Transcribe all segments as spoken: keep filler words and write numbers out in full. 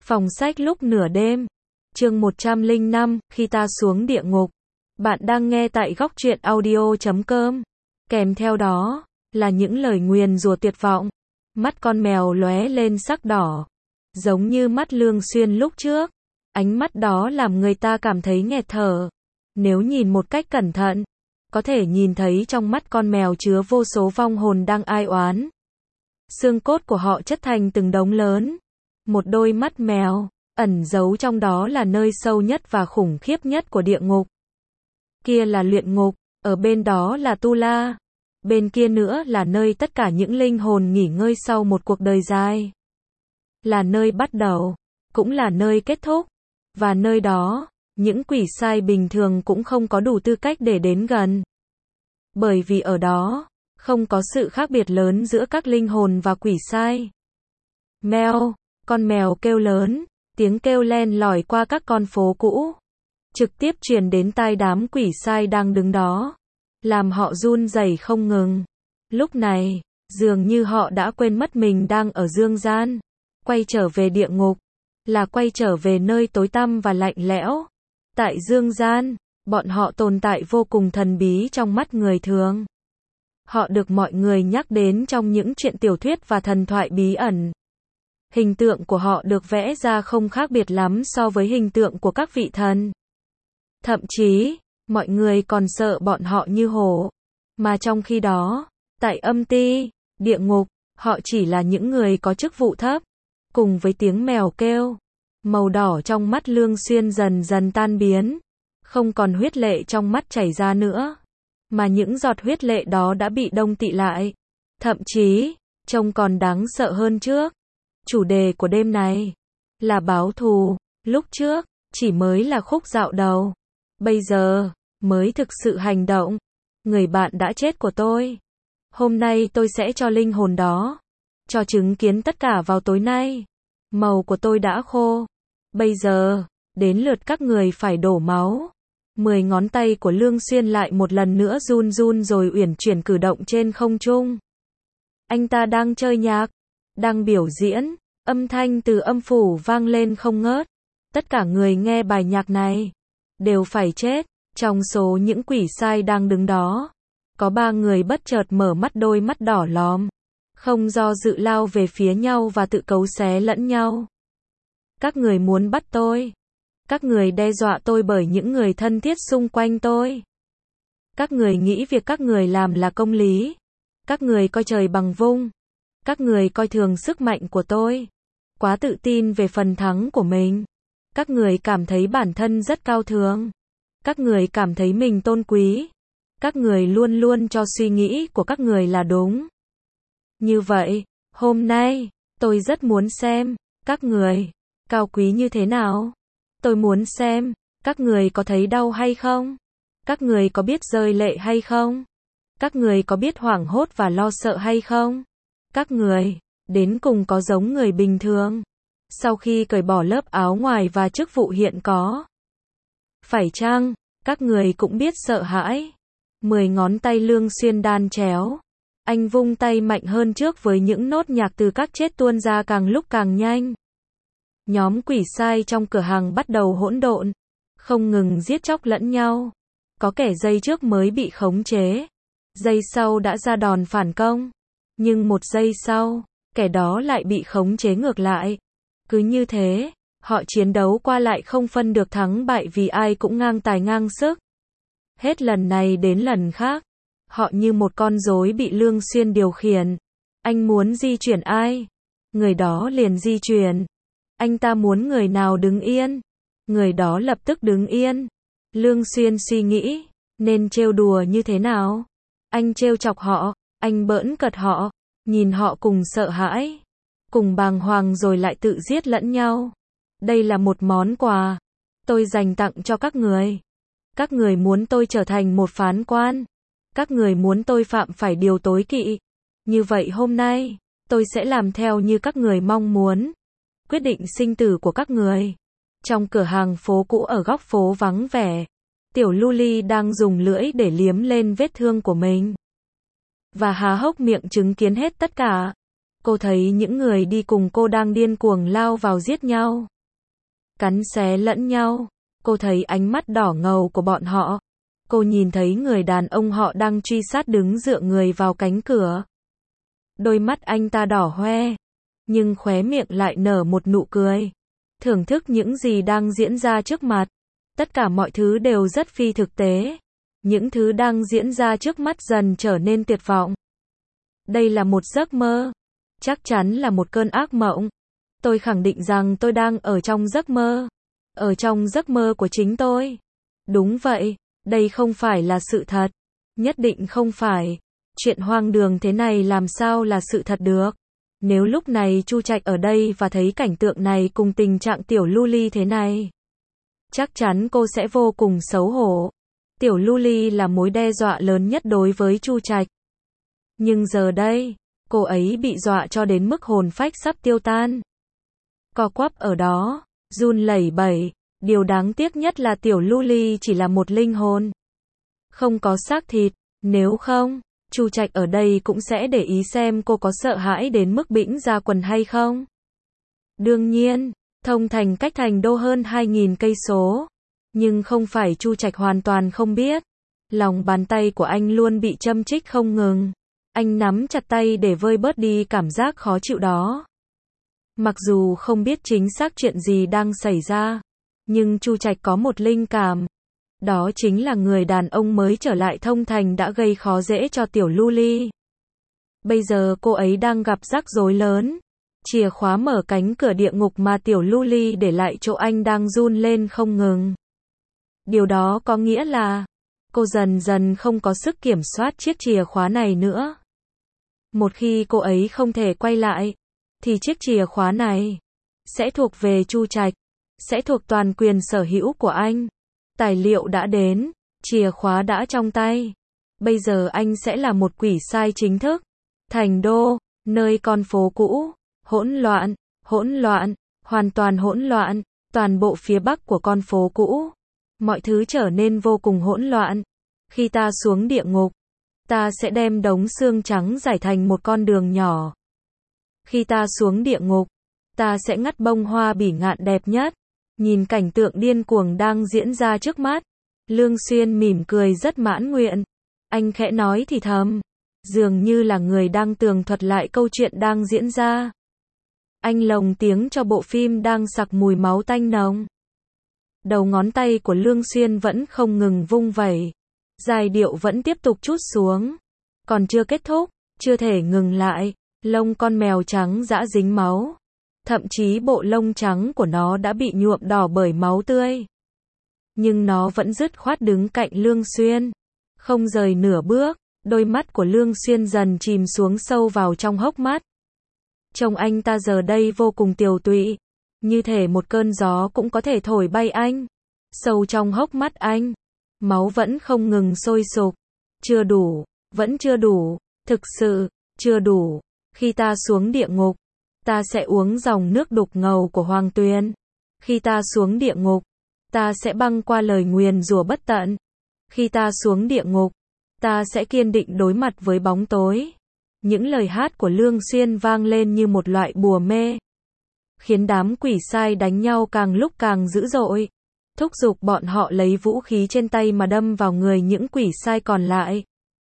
Phòng sách lúc nửa đêm. Chương một trăm lẻ năm, khi ta xuống địa ngục. Bạn đang nghe tại góc truyện audio chấm com. Kèm theo đó là những lời nguyền rủa tuyệt vọng. Mắt con mèo lóe lên sắc đỏ, giống như mắt Lương Xuyên lúc trước. Ánh mắt đó làm người ta cảm thấy nghẹt thở. Nếu nhìn một cách cẩn thận, có thể nhìn thấy trong mắt con mèo chứa vô số vong hồn đang ai oán. Xương cốt của họ chất thành từng đống lớn. Một đôi mắt mèo, ẩn giấu trong đó là nơi sâu nhất và khủng khiếp nhất của địa ngục. Kia là luyện ngục, ở bên đó là Tu La. Bên kia nữa là nơi tất cả những linh hồn nghỉ ngơi sau một cuộc đời dài. Là nơi bắt đầu, cũng là nơi kết thúc. Và nơi đó, những quỷ sai bình thường cũng không có đủ tư cách để đến gần. Bởi vì ở đó, không có sự khác biệt lớn giữa các linh hồn và quỷ sai. Mèo, con mèo kêu lớn, tiếng kêu len lỏi qua các con phố cũ, trực tiếp truyền đến tai đám quỷ sai đang đứng đó, làm họ run rẩy không ngừng. Lúc này, dường như họ đã quên mất mình đang ở dương gian, quay trở về địa ngục, là quay trở về nơi tối tăm và lạnh lẽo. Tại dương gian, bọn họ tồn tại vô cùng thần bí trong mắt người thường. Họ được mọi người nhắc đến trong những truyện tiểu thuyết và thần thoại bí ẩn. Hình tượng của họ được vẽ ra không khác biệt lắm so với hình tượng của các vị thần. Thậm chí, mọi người còn sợ bọn họ như hổ. Mà trong khi đó, tại âm ti, địa ngục, họ chỉ là những người có chức vụ thấp. Cùng với tiếng mèo kêu, màu đỏ trong mắt Lương Xuyên dần dần tan biến. Không còn huyết lệ trong mắt chảy ra nữa. Mà những giọt huyết lệ đó đã bị đông tị lại. Thậm chí, trông còn đáng sợ hơn trước. Chủ đề của đêm này là báo thù. Lúc trước, chỉ mới là khúc dạo đầu. Bây giờ, mới thực sự hành động. Người bạn đã chết của tôi. Hôm nay tôi sẽ cho linh hồn đó, cho chứng kiến tất cả vào tối nay. Màu của tôi đã khô. Bây giờ, đến lượt các người phải đổ máu. Mười ngón tay của Lương Xuyên lại một lần nữa run run rồi uyển chuyển cử động trên không trung. Anh ta đang chơi nhạc, đang biểu diễn, âm thanh từ âm phủ vang lên không ngớt. Tất cả người nghe bài nhạc này đều phải chết. Trong số những quỷ sai đang đứng đó, có ba người bất chợt mở mắt, đôi mắt đỏ lòm, không do dự lao về phía nhau và tự cấu xé lẫn nhau. Các người muốn bắt tôi. Các người đe dọa tôi bởi những người thân thiết xung quanh tôi. Các người nghĩ việc các người làm là công lý. Các người coi trời bằng vung. Các người coi thường sức mạnh của tôi. Quá tự tin về phần thắng của mình. Các người cảm thấy bản thân rất cao thượng. Các người cảm thấy mình tôn quý. Các người luôn luôn cho suy nghĩ của các người là đúng. Như vậy, hôm nay, tôi rất muốn xem, các người cao quý như thế nào. Tôi muốn xem, các người có thấy đau hay không? Các người có biết rơi lệ hay không? Các người có biết hoảng hốt và lo sợ hay không? Các người, đến cùng có giống người bình thường, sau khi cởi bỏ lớp áo ngoài và chức vụ hiện có? Phải chăng, các người cũng biết sợ hãi? Mười ngón tay Lương Xuyên đan chéo. Anh vung tay mạnh hơn trước với những nốt nhạc từ các chết tuôn ra càng lúc càng nhanh. Nhóm quỷ sai trong cửa hàng bắt đầu hỗn độn, không ngừng giết chóc lẫn nhau. Có kẻ giây trước mới bị khống chế, giây sau đã ra đòn phản công. Nhưng một giây sau, kẻ đó lại bị khống chế ngược lại. Cứ như thế, họ chiến đấu qua lại không phân được thắng bại vì ai cũng ngang tài ngang sức. Hết lần này đến lần khác, họ như một con rối bị Lương Xuyên điều khiển. Anh muốn di chuyển ai, người đó liền di chuyển. Anh ta muốn người nào đứng yên, người đó lập tức đứng yên. Lương Xuyên suy nghĩ, nên trêu đùa như thế nào? Anh trêu chọc họ, anh bỡn cợt họ, nhìn họ cùng sợ hãi, cùng bàng hoàng rồi lại tự giết lẫn nhau. Đây là một món quà tôi dành tặng cho các người. Các người muốn tôi trở thành một phán quan. Các người muốn tôi phạm phải điều tối kỵ. Như vậy hôm nay, tôi sẽ làm theo như các người mong muốn. Quyết định sinh tử của các người. Trong cửa hàng phố cũ ở góc phố vắng vẻ, Tiểu Luli đang dùng lưỡi để liếm lên vết thương của mình. Và há hốc miệng chứng kiến hết tất cả. Cô thấy những người đi cùng cô đang điên cuồng lao vào giết nhau. cắn xé lẫn nhau. Cô thấy ánh mắt đỏ ngầu của bọn họ. Cô nhìn thấy người đàn ông họ đang truy sát đứng dựa người vào cánh cửa. Đôi mắt anh ta đỏ hoe, nhưng khóe miệng lại nở một nụ cười. Thưởng thức những gì đang diễn ra trước mặt. Tất cả mọi thứ đều rất phi thực tế. Những thứ đang diễn ra trước mắt dần trở nên tuyệt vọng. Đây là một giấc mơ. Chắc chắn là một cơn ác mộng. Tôi khẳng định rằng tôi đang ở trong giấc mơ. Ở trong giấc mơ của chính tôi. Đúng vậy, đây không phải là sự thật. Nhất định không phải. Chuyện hoang đường thế này làm sao là sự thật được. Nếu lúc này Chu Trạch ở đây và thấy cảnh tượng này cùng tình trạng tiểu Luli thế này, chắc chắn cô sẽ vô cùng xấu hổ. Tiểu Luli là mối đe dọa lớn nhất đối với Chu Trạch. Nhưng giờ đây, cô ấy bị dọa cho đến mức hồn phách sắp tiêu tan. Co quắp ở đó, run lẩy bẩy. Điều đáng tiếc nhất là tiểu Luli chỉ là một linh hồn, không có xác thịt. Nếu không, Chu Trạch ở đây cũng sẽ để ý xem cô có sợ hãi đến mức bĩnh ra quần hay không. Đương nhiên, thông thành cách thành đô hơn hai nghìn cây số. Nhưng không phải Chu Trạch hoàn toàn không biết. Lòng bàn tay của anh luôn bị châm chích không ngừng. Anh nắm chặt tay để vơi bớt đi cảm giác khó chịu đó. Mặc dù không biết chính xác chuyện gì đang xảy ra, nhưng Chu Trạch có một linh cảm. Đó chính là người đàn ông mới trở lại thông thành đã gây khó dễ cho tiểu Luli. Bây giờ cô ấy đang gặp rắc rối lớn. Chìa khóa mở cánh cửa địa ngục mà tiểu Luli để lại chỗ anh đang run lên không ngừng. Điều đó có nghĩa là cô dần dần không có sức kiểm soát chiếc chìa khóa này nữa. Một khi cô ấy không thể quay lại, thì chiếc chìa khóa này sẽ thuộc về Chu Trạch, sẽ thuộc toàn quyền sở hữu của anh. Tài liệu đã đến, chìa khóa đã trong tay. Bây giờ anh sẽ là một quỷ sai chính thức. Thành đô, nơi con phố cũ, hỗn loạn, hỗn loạn, hoàn toàn hỗn loạn, toàn bộ phía bắc của con phố cũ. Mọi thứ trở nên vô cùng hỗn loạn. Khi ta xuống địa ngục, ta sẽ đem đống xương trắng rải thành một con đường nhỏ. Khi ta xuống địa ngục, ta sẽ ngắt bông hoa bỉ ngạn đẹp nhất. Nhìn cảnh tượng điên cuồng đang diễn ra trước mắt, Lương Xuyên mỉm cười rất mãn nguyện. Anh khẽ nói thì thầm, dường như là người đang tường thuật lại câu chuyện đang diễn ra. Anh lồng tiếng cho bộ phim đang sặc mùi máu tanh nồng. Đầu ngón tay của Lương Xuyên vẫn không ngừng vung vẩy. Giai điệu vẫn tiếp tục trút xuống. Còn chưa kết thúc, chưa thể ngừng lại. Lông con mèo trắng dã dính máu. Thậm chí bộ lông trắng của nó đã bị nhuộm đỏ bởi máu tươi. Nhưng nó vẫn dứt khoát đứng cạnh Lương Xuyên. Không rời nửa bước, đôi mắt của Lương Xuyên dần chìm xuống sâu vào trong hốc mắt. Trông anh ta giờ đây vô cùng tiều tụy. Như thể một cơn gió cũng có thể thổi bay anh. Sâu trong hốc mắt anh, máu vẫn không ngừng sôi sục. Chưa đủ, vẫn chưa đủ, thực sự, chưa đủ. Khi ta xuống địa ngục, ta sẽ uống dòng nước đục ngầu của Hoàng Tuyền. Khi ta xuống địa ngục, ta sẽ băng qua lời nguyền rủa bất tận. Khi ta xuống địa ngục, ta sẽ kiên định đối mặt với bóng tối. Những lời hát của Lương Xuyên vang lên như một loại bùa mê, khiến đám quỷ sai đánh nhau càng lúc càng dữ dội. Thúc giục bọn họ lấy vũ khí trên tay mà đâm vào người những quỷ sai còn lại.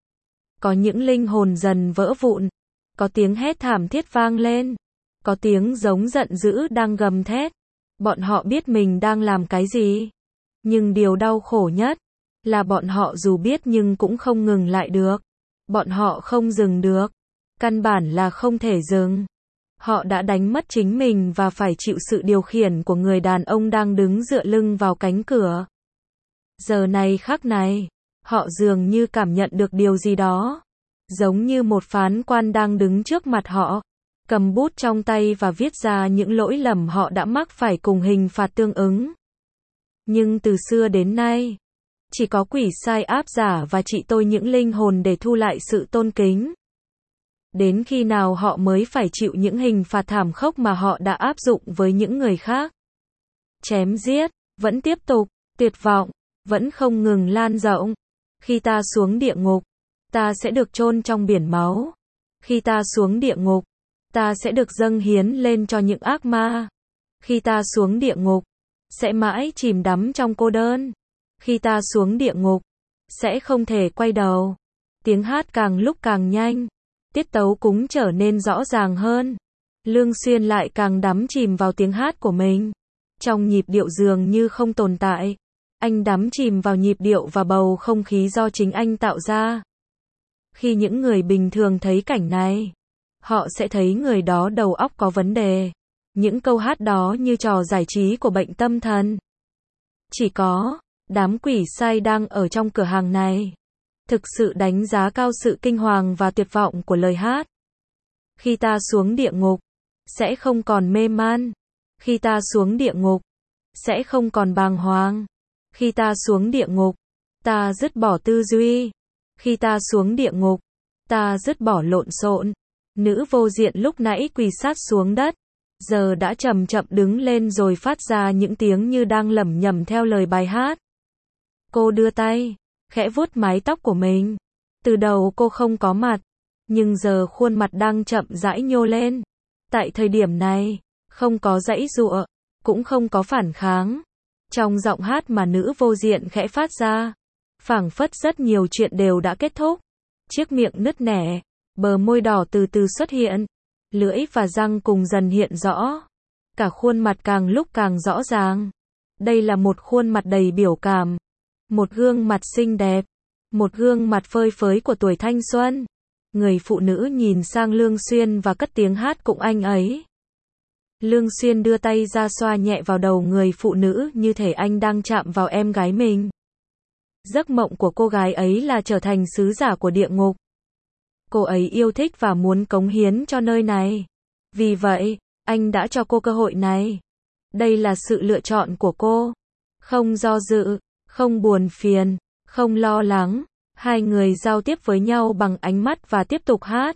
Có những linh hồn dần vỡ vụn. Có tiếng hét thảm thiết vang lên. Có tiếng giống giận dữ đang gầm thét. Bọn họ biết mình đang làm cái gì. Nhưng điều đau khổ nhất là bọn họ dù biết nhưng cũng không ngừng lại được. Bọn họ không dừng được. Căn bản là không thể dừng. Họ đã đánh mất chính mình và phải chịu sự điều khiển của người đàn ông đang đứng dựa lưng vào cánh cửa. Giờ này khắc này, họ dường như cảm nhận được điều gì đó. Giống như một phán quan đang đứng trước mặt họ, cầm bút trong tay và viết ra những lỗi lầm họ đã mắc phải cùng hình phạt tương ứng. Nhưng từ xưa đến nay, chỉ có quỷ sai áp giả và trị tôi những linh hồn để thu lại sự tôn kính. Đến khi nào họ mới phải chịu những hình phạt thảm khốc mà họ đã áp dụng với những người khác. Chém giết, vẫn tiếp tục, tuyệt vọng, vẫn không ngừng lan rộng. Khi ta xuống địa ngục, ta sẽ được chôn trong biển máu. Khi ta xuống địa ngục, ta sẽ được dâng hiến lên cho những ác ma. Khi ta xuống địa ngục, sẽ mãi chìm đắm trong cô đơn. Khi ta xuống địa ngục, sẽ không thể quay đầu. Tiếng hát càng lúc càng nhanh, tiết tấu cũng trở nên rõ ràng hơn. Lương Xuyên lại càng đắm chìm vào tiếng hát của mình. Trong nhịp điệu dường như không tồn tại. Anh đắm chìm vào nhịp điệu và bầu không khí do chính anh tạo ra. Khi những người bình thường thấy cảnh này, họ sẽ thấy người đó đầu óc có vấn đề. Những câu hát đó như trò giải trí của bệnh tâm thần. Chỉ có đám quỷ sai đang ở trong cửa hàng này thực sự đánh giá cao sự kinh hoàng và tuyệt vọng của lời hát. Khi ta xuống địa ngục, sẽ không còn mê man. Khi ta xuống địa ngục, sẽ không còn bàng hoàng. Khi ta xuống địa ngục, ta dứt bỏ tư duy. Khi ta xuống địa ngục, ta dứt bỏ lộn xộn. Nữ vô diện lúc nãy quỳ sát xuống đất, giờ đã chậm chậm đứng lên rồi phát ra những tiếng như đang lẩm nhẩm theo lời bài hát. Cô đưa tay, khẽ vuốt mái tóc của mình. Từ đầu cô không có mặt, nhưng giờ khuôn mặt đang chậm rãi nhô lên. Tại thời điểm này, không có giãy giụa, cũng không có phản kháng. Trong giọng hát mà nữ vô diện khẽ phát ra, phảng phất rất nhiều chuyện đều đã kết thúc. Chiếc miệng nứt nẻ, bờ môi đỏ từ từ xuất hiện, lưỡi và răng cùng dần hiện rõ. Cả khuôn mặt càng lúc càng rõ ràng. Đây là một khuôn mặt đầy biểu cảm, một gương mặt xinh đẹp, một gương mặt phơi phới của tuổi thanh xuân. Người phụ nữ nhìn sang Lương Xuyên và cất tiếng hát cùng anh ấy. Lương Xuyên đưa tay ra xoa nhẹ vào đầu người phụ nữ như thể anh đang chạm vào em gái mình. Giấc mộng của cô gái ấy là trở thành sứ giả của địa ngục. Cô ấy yêu thích và muốn cống hiến cho nơi này. Vì vậy, anh đã cho cô cơ hội này. Đây là sự lựa chọn của cô. Không do dự, không buồn phiền, không lo lắng. Hai người giao tiếp với nhau bằng ánh mắt và tiếp tục hát.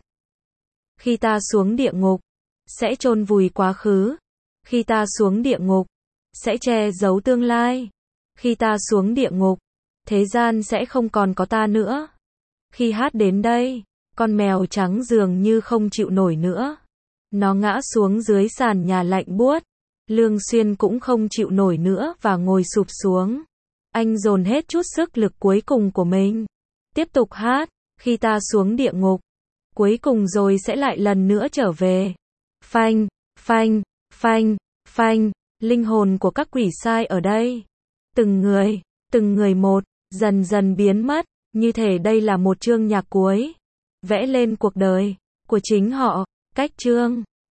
Khi ta xuống địa ngục, sẽ chôn vùi quá khứ. Khi ta xuống địa ngục, sẽ che giấu tương lai. Khi ta xuống địa ngục, thế gian sẽ không còn có ta nữa. Khi hát đến đây, con mèo trắng dường như không chịu nổi nữa. Nó ngã xuống dưới sàn nhà lạnh buốt. Lương Xuyên cũng không chịu nổi nữa và ngồi sụp xuống. Anh dồn hết chút sức lực cuối cùng của mình. Tiếp tục hát, khi ta xuống địa ngục, cuối cùng rồi sẽ lại lần nữa trở về. Phanh, phanh, phanh, phanh, linh hồn của các quỷ sai ở đây. Từng người, từng người một, dần dần biến mất, như thể đây là một chương nhạc cuối. Vẽ lên cuộc đời của chính họ, cách chương.